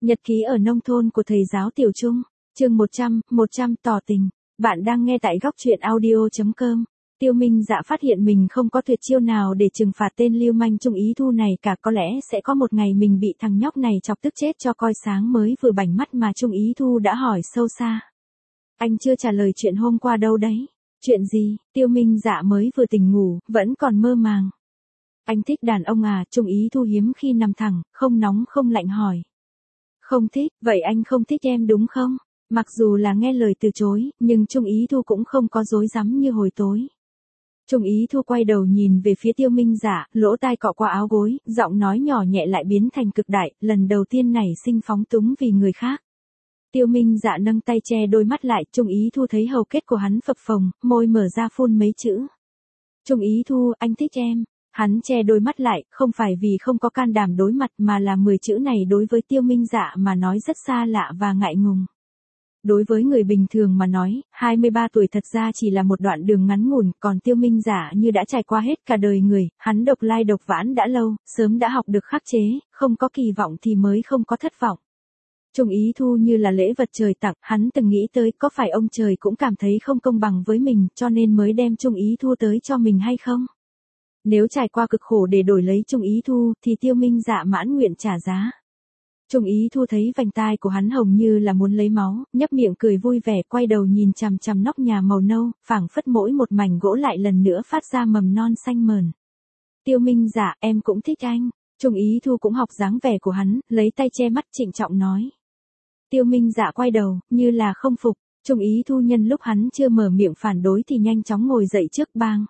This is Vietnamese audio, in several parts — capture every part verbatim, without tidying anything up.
Nhật ký ở nông thôn của thầy giáo Tiểu Trung, chương một trăm, một trăm tỏ tình. Bạn đang nghe tại góc truyện audio chấm com. Tiêu Minh Dạ phát hiện mình không có tuyệt chiêu nào để trừng phạt tên lưu manh Trung Ý Thu này cả, có lẽ sẽ có một ngày mình bị thằng nhóc này chọc tức chết cho coi. Sáng mới vừa bảnh mắt mà Trung Ý Thu đã hỏi sâu xa. Anh chưa trả lời chuyện hôm qua đâu đấy. Chuyện gì? Tiêu Minh Dạ mới vừa tỉnh ngủ, vẫn còn mơ màng. Anh thích đàn ông à? Trung Ý Thu hiếm khi nằm thẳng, không nóng không lạnh hỏi. Không thích, vậy anh không thích em đúng không? Mặc dù là nghe lời từ chối, nhưng Trung Ý Thu cũng không có dối rắm như hồi tối. Trung Ý Thu quay đầu nhìn về phía Tiêu Minh Dạ, lỗ tai cọ qua áo gối, giọng nói nhỏ nhẹ lại biến thành cực đại, lần đầu tiên nảy sinh phóng túng vì người khác. Tiêu Minh Dạ nâng tay che đôi mắt lại, Trung Ý Thu thấy hầu kết của hắn phập phồng, môi mở ra phun mấy chữ. Trung Ý Thu, anh thích em. Hắn che đôi mắt lại, không phải vì không có can đảm đối mặt mà là mười chữ này đối với Tiêu Minh Dạ mà nói rất xa lạ và ngại ngùng. Đối với người bình thường mà nói, hai mươi ba tuổi thật ra chỉ là một đoạn đường ngắn ngủn, còn Tiêu Minh Dạ như đã trải qua hết cả đời người, hắn độc lai độc vãn đã lâu, sớm đã học được khắc chế, không có kỳ vọng thì mới không có thất vọng. Trung Ý Thu như là lễ vật trời tặng, hắn từng nghĩ tới có phải ông trời cũng cảm thấy không công bằng với mình cho nên mới đem Trung Ý Thu tới cho mình hay không? Nếu trải qua cực khổ để đổi lấy Trung Ý Thu, thì Tiêu Minh Dạ mãn nguyện trả giá. Trung Ý Thu thấy vành tai của hắn hồng như là muốn lấy máu, nhấp miệng cười vui vẻ, quay đầu nhìn chằm chằm nóc nhà màu nâu, phảng phất mỗi một mảnh gỗ lại lần nữa phát ra mầm non xanh mờn. Tiêu Minh Dạ, em cũng thích anh. Trung Ý Thu cũng học dáng vẻ của hắn, lấy tay che mắt trịnh trọng nói. Tiêu Minh Dạ quay đầu, như là không phục. Trung Ý Thu nhân lúc hắn chưa mở miệng phản đối thì nhanh chóng ngồi dậy trước bang.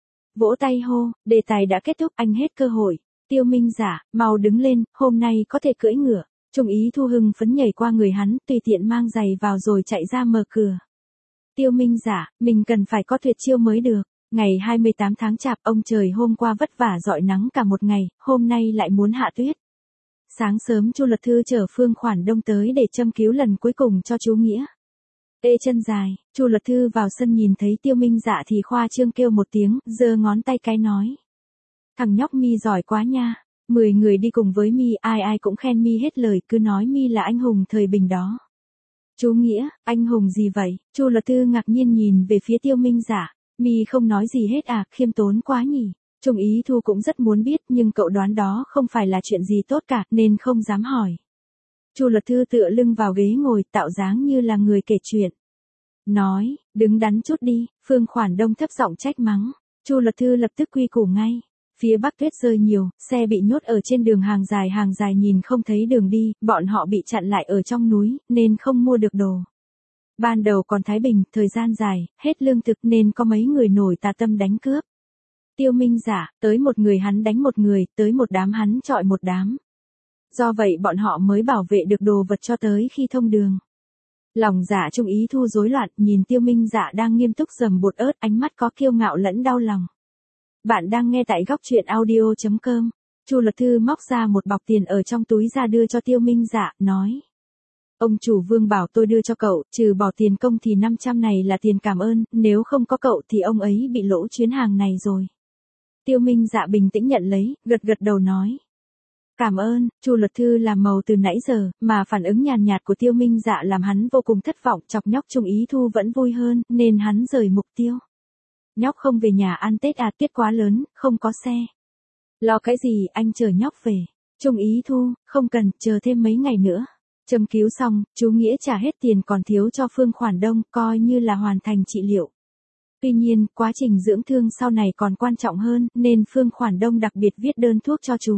Vỗ tay hô, đề tài đã kết thúc, anh hết cơ hội. Tiêu Minh Dạ, mau đứng lên, hôm nay có thể cưỡi ngựa. Trung Ý Thu hưng phấn nhảy qua người hắn, tùy tiện mang giày vào rồi chạy ra mở cửa. Tiêu Minh Dạ, mình cần phải có tuyệt chiêu mới được. Ngày hai mươi tám tháng Chạp, ông trời hôm qua vất vả rọi nắng cả một ngày, hôm nay lại muốn hạ tuyết. Sáng sớm Chu Luật Thư chở Phương Khoản Đông tới để châm cứu lần cuối cùng cho chú Nghĩa. Ê chân dài, Chu Luật Thư vào sân nhìn thấy Tiêu Minh Dạ thì khoa trương kêu một tiếng, giơ ngón tay cái nói. Thằng nhóc Mi giỏi quá nha, mười người đi cùng với Mi, ai ai cũng khen Mi hết lời, cứ nói Mi là anh hùng thời bình đó. Chú Nghĩa, anh hùng gì vậy? Chu Luật Thư ngạc nhiên nhìn về phía Tiêu Minh Dạ, Mi không nói gì hết à, khiêm tốn quá nhỉ. Trung Ý Thu cũng rất muốn biết nhưng cậu đoán đó không phải là chuyện gì tốt cả nên không dám hỏi. Chu Luật Thư tựa lưng vào ghế ngồi, tạo dáng như là người kể chuyện. Nói, đứng đắn chút đi. Phương Khoản Đông thấp giọng trách mắng. Chu Luật Thư lập tức quy củ ngay. Phía Bắc tuyết rơi nhiều, xe bị nhốt ở trên đường hàng dài hàng dài nhìn không thấy đường đi, bọn họ bị chặn lại ở trong núi, nên không mua được đồ. Ban đầu còn thái bình, thời gian dài, hết lương thực nên có mấy người nổi tà tâm đánh cướp. Tiêu Minh Dạ, tới một người hắn đánh một người, tới một đám hắn chọi một đám. Do vậy bọn họ mới bảo vệ được đồ vật cho tới khi thông đường. Lòng dạ Trung Ý Thu rối loạn, nhìn Tiêu Minh Dạ đang nghiêm túc dầm bột ớt, ánh mắt có kiêu ngạo lẫn đau lòng. Bạn đang nghe tại góc truyện audio chấm com. Chu Luật Thư móc ra một bọc tiền ở trong túi ra đưa cho Tiêu Minh Dạ, nói. Ông chủ Vương bảo tôi đưa cho cậu, trừ bỏ tiền công thì năm trăm này là tiền cảm ơn, nếu không có cậu thì ông ấy bị lỗ chuyến hàng này rồi. Tiêu Minh Dạ bình tĩnh nhận lấy, gật gật đầu nói. Cảm ơn. Chu Luật Thư làm màu từ nãy giờ, mà phản ứng nhàn nhạt của Tiêu Minh Dạ làm hắn vô cùng thất vọng, chọc nhóc Trung Ý Thu vẫn vui hơn, nên hắn rời mục tiêu. Nhóc không về nhà ăn Tết à, tuyết quá lớn, không có xe. Lo cái gì, anh chờ nhóc về. Trung Ý Thu, không cần, chờ thêm mấy ngày nữa. Châm cứu xong, chú Nghĩa trả hết tiền còn thiếu cho Phương Khoản Đông, coi như là hoàn thành trị liệu. Tuy nhiên, quá trình dưỡng thương sau này còn quan trọng hơn, nên Phương Khoản Đông đặc biệt viết đơn thuốc cho chú.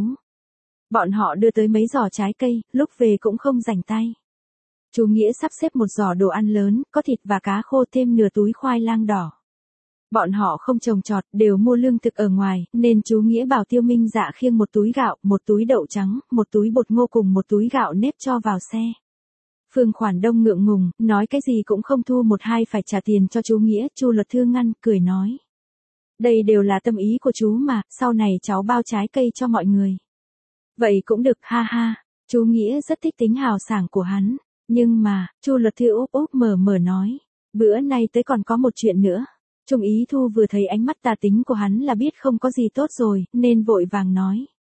Bọn họ đưa tới mấy giỏ trái cây, lúc về cũng không rảnh tay. Chú Nghĩa sắp xếp một giỏ đồ ăn lớn, có thịt và cá khô thêm nửa túi khoai lang đỏ. Bọn họ không trồng trọt, đều mua lương thực ở ngoài, nên chú Nghĩa bảo Tiêu Minh Dạ khiêng một túi gạo, một túi đậu trắng, một túi bột ngô cùng một túi gạo nếp cho vào xe. Phương Khoản Đông ngượng ngùng, nói cái gì cũng không thu một hai phải trả tiền cho chú Nghĩa. Chu Luật Thư ngăn, cười nói. Đây đều là tâm ý của chú mà, sau này cháu bao trái cây cho mọi người. Vậy cũng được, ha ha. Chú Nghĩa rất thích tính hào sảng của hắn. Nhưng mà, Chu Luật Thư úp úp mở mở nói. Bữa nay tới còn có một chuyện nữa. Trung Ý Thu vừa thấy ánh mắt tà tính của hắn là biết không có gì tốt rồi, nên vội vàng nói.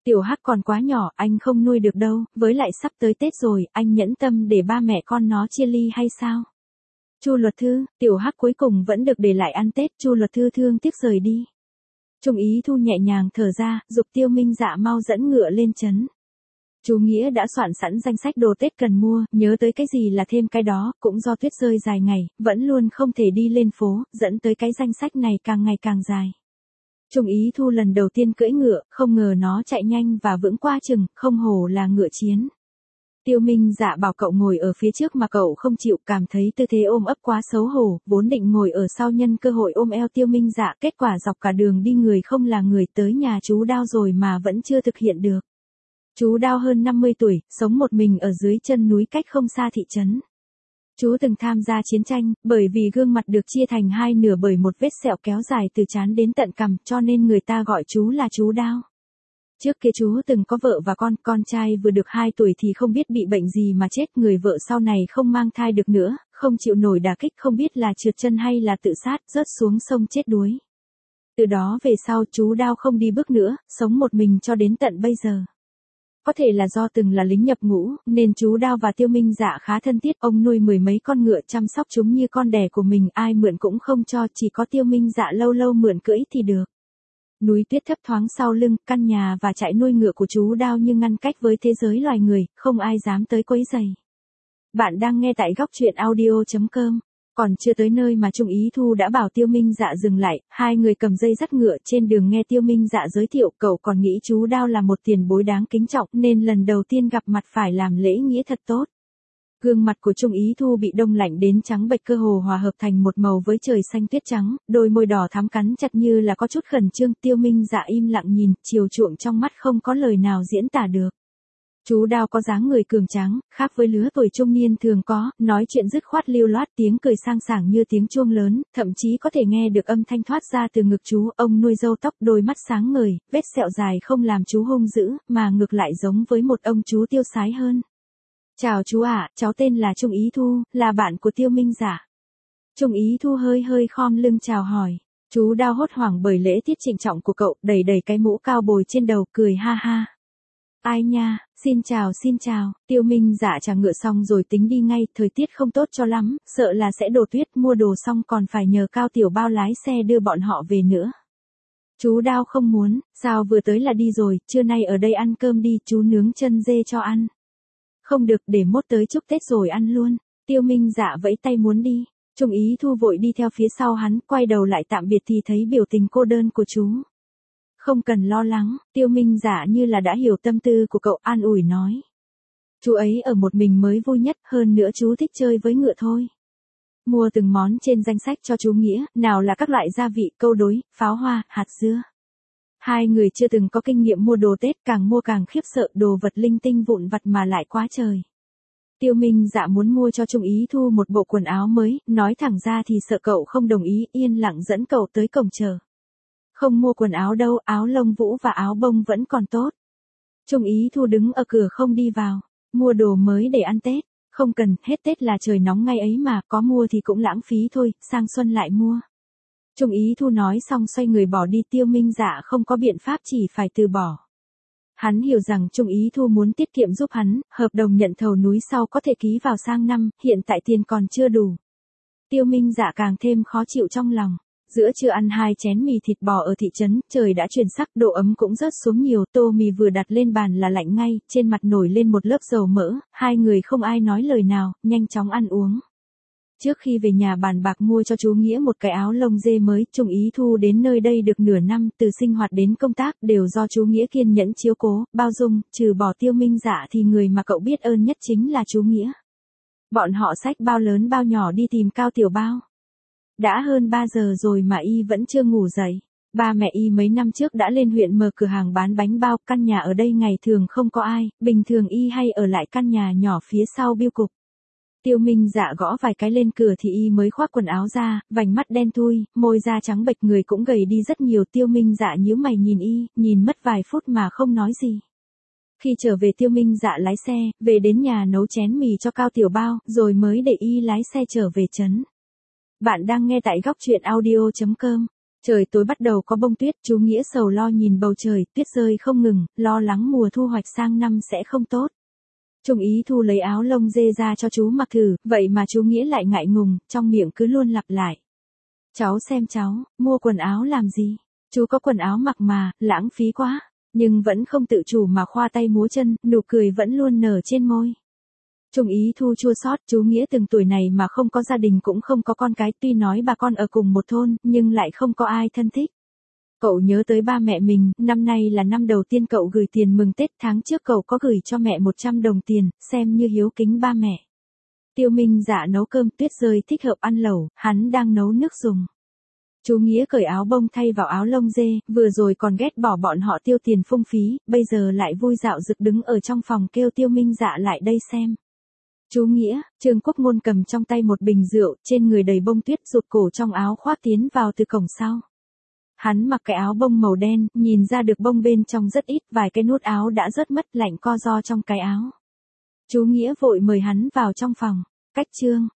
Tiểu Hắc còn quá nhỏ, anh không nuôi được đâu, với lại sắp tới Tết rồi, anh nhẫn tâm để ba mẹ con nó chia ly hay sao? Chu Luật Thư, Tiểu Hắc cuối cùng vẫn được để lại ăn Tết, Chu Luật Thư thương tiếc rời đi. Trung Ý Thu nhẹ nhàng thở ra, giục Tiêu Minh Dạ mau dẫn ngựa lên trấn. Chú Nghĩa đã soạn sẵn danh sách đồ Tết cần mua, nhớ tới cái gì là thêm cái đó, cũng do tuyết rơi dài ngày, vẫn luôn không thể đi lên phố, dẫn tới cái danh sách này càng ngày càng dài. Trung Ý Thu lần đầu tiên cưỡi ngựa, không ngờ nó chạy nhanh và vững qua chừng, không hổ là ngựa chiến. Tiêu Minh Dạ bảo cậu ngồi ở phía trước mà cậu không chịu, cảm thấy tư thế ôm ấp quá xấu hổ, vốn định ngồi ở sau nhân cơ hội ôm eo Tiêu Minh Dạ, kết quả dọc cả đường đi người không là người, tới nhà chú Đao rồi mà vẫn chưa thực hiện được. Chú Đao hơn năm mươi tuổi, sống một mình ở dưới chân núi cách không xa thị trấn. Chú từng tham gia chiến tranh, bởi vì gương mặt được chia thành hai nửa bởi một vết sẹo kéo dài từ trán đến tận cằm, cho nên người ta gọi chú là chú Đao. Trước kia chú từng có vợ và con, con trai vừa được hai tuổi thì không biết bị bệnh gì mà chết, người vợ sau này không mang thai được nữa, không chịu nổi đả kích, không biết là trượt chân hay là tự sát, rớt xuống sông chết đuối. Từ đó về sau chú Đao không đi bước nữa, sống một mình cho đến tận bây giờ. Có thể là do từng là lính nhập ngũ, nên chú Đao và Tiêu Minh Dạ khá thân thiết, ông nuôi mười mấy con ngựa chăm sóc chúng như con đẻ của mình, ai mượn cũng không cho, chỉ có Tiêu Minh Dạ lâu lâu mượn cưỡi thì được. Núi tuyết thấp thoáng sau lưng, căn nhà và trại nuôi ngựa của chú Đao như ngăn cách với thế giới loài người, không ai dám tới quấy rầy. Bạn đang nghe tại góc truyện audio chấm com. Còn chưa tới nơi mà Trung Ý Thu đã bảo Tiêu Minh Dạ dừng lại, hai người cầm dây dắt ngựa trên đường nghe Tiêu Minh Dạ giới thiệu, cậu còn nghĩ chú Đao là một tiền bối đáng kính trọng nên lần đầu tiên gặp mặt phải làm lễ nghĩa thật tốt. Gương mặt của Trung Ý Thu bị đông lạnh đến trắng bệch, cơ hồ hòa hợp thành một màu với trời xanh tuyết trắng, đôi môi đỏ thắm cắn chặt như là có chút khẩn trương. Tiêu Minh Dạ im lặng nhìn, chiều chuộng trong mắt không có lời nào diễn tả được. Chú Đao có dáng người cường tráng, khác với lứa tuổi trung niên thường có, nói chuyện dứt khoát lưu loát, tiếng cười sang sảng như tiếng chuông lớn, thậm chí có thể nghe được âm thanh thoát ra từ ngực chú. Ông nuôi râu tóc, đôi mắt sáng ngời, vết sẹo dài không làm chú hung dữ, mà ngược lại giống với một ông chú tiêu sái hơn. Chào chú ạ, cháu tên là Trung Ý Thu, là bạn của Tiêu Minh Dạ. Trung Ý Thu hơi hơi khom lưng chào hỏi. Chú Đao hốt hoảng bởi lễ tiết trịnh trọng của cậu, đẩy đẩy cái mũ cao bồi trên đầu, cười ha ha. Ai nha, xin chào xin chào. Tiêu Minh Dạ trả ngựa xong rồi tính đi ngay, thời tiết không tốt cho lắm, sợ là sẽ đổ tuyết, mua đồ xong còn phải nhờ Cao Tiểu Bao lái xe đưa bọn họ về nữa. Chú Đao không muốn, sao vừa tới là đi rồi, trưa nay ở đây ăn cơm đi, chú nướng chân dê cho ăn. Không được, để mốt tới chúc Tết rồi ăn luôn. Tiêu Minh Dạ vẫy tay muốn đi. Trung Ý Thu vội đi theo phía sau hắn, quay đầu lại tạm biệt thì thấy biểu tình cô đơn của chú. Không cần lo lắng, Tiêu Minh Dạ như là đã hiểu tâm tư của cậu, an ủi nói. Chú ấy ở một mình mới vui nhất, hơn nữa chú thích chơi với ngựa thôi. Mua từng món trên danh sách cho chú Nghĩa, nào là các loại gia vị, câu đối, pháo hoa, hạt dưa. Hai người chưa từng có kinh nghiệm mua đồ Tết, càng mua càng khiếp sợ, đồ vật linh tinh vụn vặt mà lại quá trời. Tiêu Minh Dạ muốn mua cho Trung Ý Thu một bộ quần áo mới, nói thẳng ra thì sợ cậu không đồng ý, yên lặng dẫn cậu tới cổng chờ. Không mua quần áo đâu, áo lông vũ và áo bông vẫn còn tốt. Trung Ý Thu đứng ở cửa không đi vào, mua đồ mới để ăn Tết, không cần, hết Tết là trời nóng ngay ấy mà, có mua thì cũng lãng phí thôi, sang xuân lại mua. Trung Ý Thu nói xong xoay người bỏ đi. Tiêu Minh Dạ không có biện pháp, chỉ phải từ bỏ. Hắn hiểu rằng Trung Ý Thu muốn tiết kiệm giúp hắn, hợp đồng nhận thầu núi sau có thể ký vào sang năm, hiện tại tiền còn chưa đủ. Tiêu Minh Dạ càng thêm khó chịu trong lòng. Giữa trưa ăn hai chén mì thịt bò ở thị trấn, trời đã chuyển sắc, độ ấm cũng rớt xuống nhiều, tô mì vừa đặt lên bàn là lạnh ngay, trên mặt nổi lên một lớp dầu mỡ, hai người không ai nói lời nào, nhanh chóng ăn uống. Trước khi về nhà bàn bạc mua cho chú Nghĩa một cái áo lông dê mới, Trung Ý Thu đến nơi đây được nửa năm, từ sinh hoạt đến công tác đều do chú Nghĩa kiên nhẫn chiếu cố, bao dung, trừ bỏ Tiêu Minh Dạ thì người mà cậu biết ơn nhất chính là chú Nghĩa. Bọn họ xách bao lớn bao nhỏ đi tìm Cao Tiểu Bao. Đã hơn ba giờ rồi mà y vẫn chưa ngủ dậy. Ba mẹ y mấy năm trước đã lên huyện mở cửa hàng bán bánh bao, căn nhà ở đây ngày thường không có ai, bình thường y hay ở lại căn nhà nhỏ phía sau bưu cục. Tiêu Minh Dạ gõ vài cái lên cửa thì y mới khoác quần áo ra, vành mắt đen thui, môi da trắng bệch, người cũng gầy đi rất nhiều. Tiêu Minh Dạ nhíu mày nhìn y, nhìn mất vài phút mà không nói gì. Khi trở về Tiêu Minh Dạ lái xe, về đến nhà nấu chén mì cho Cao Tiểu Bao, rồi mới để y lái xe trở về trấn. Bạn đang nghe tại góc truyện audio chấm com. Trời tối bắt đầu có bông tuyết, chú Nghĩa sầu lo nhìn bầu trời, tuyết rơi không ngừng, lo lắng mùa thu hoạch sang năm sẽ không tốt. Trung Ý Thu lấy áo lông dê ra cho chú mặc thử, vậy mà chú Nghĩa lại ngại ngùng, trong miệng cứ luôn lặp lại. Cháu xem cháu, mua quần áo làm gì? Chú có quần áo mặc mà, lãng phí quá. Nhưng vẫn không tự chủ mà khoa tay múa chân, nụ cười vẫn luôn nở trên môi. Trung Ý Thu chua xót, chú Nghĩa từng tuổi này mà không có gia đình cũng không có con cái, tuy nói bà con ở cùng một thôn, nhưng lại không có ai thân thích. Cậu nhớ tới ba mẹ mình, năm nay là năm đầu tiên cậu gửi tiền mừng Tết, tháng trước cậu có gửi cho mẹ một trăm đồng tiền, xem như hiếu kính ba mẹ. Tiêu Minh Dạ nấu cơm, tuyết rơi thích hợp ăn lẩu, hắn đang nấu nước dùng. Chú Nghĩa cởi áo bông thay vào áo lông dê, vừa rồi còn ghét bỏ bọn họ tiêu tiền phung phí, bây giờ lại vui dạo rực đứng ở trong phòng kêu Tiêu Minh Dạ lại đây xem. Chú Nghĩa, Trương Quốc Ngôn cầm trong tay một bình rượu, trên người đầy bông tuyết, rụt cổ trong áo khoác tiến vào từ cổng sau. Hắn mặc cái áo bông màu đen, nhìn ra được bông bên trong rất ít, vài cái nút áo đã rớt mất, lạnh co ro trong cái áo. Chú Nghĩa vội mời hắn vào trong phòng. Cách Trương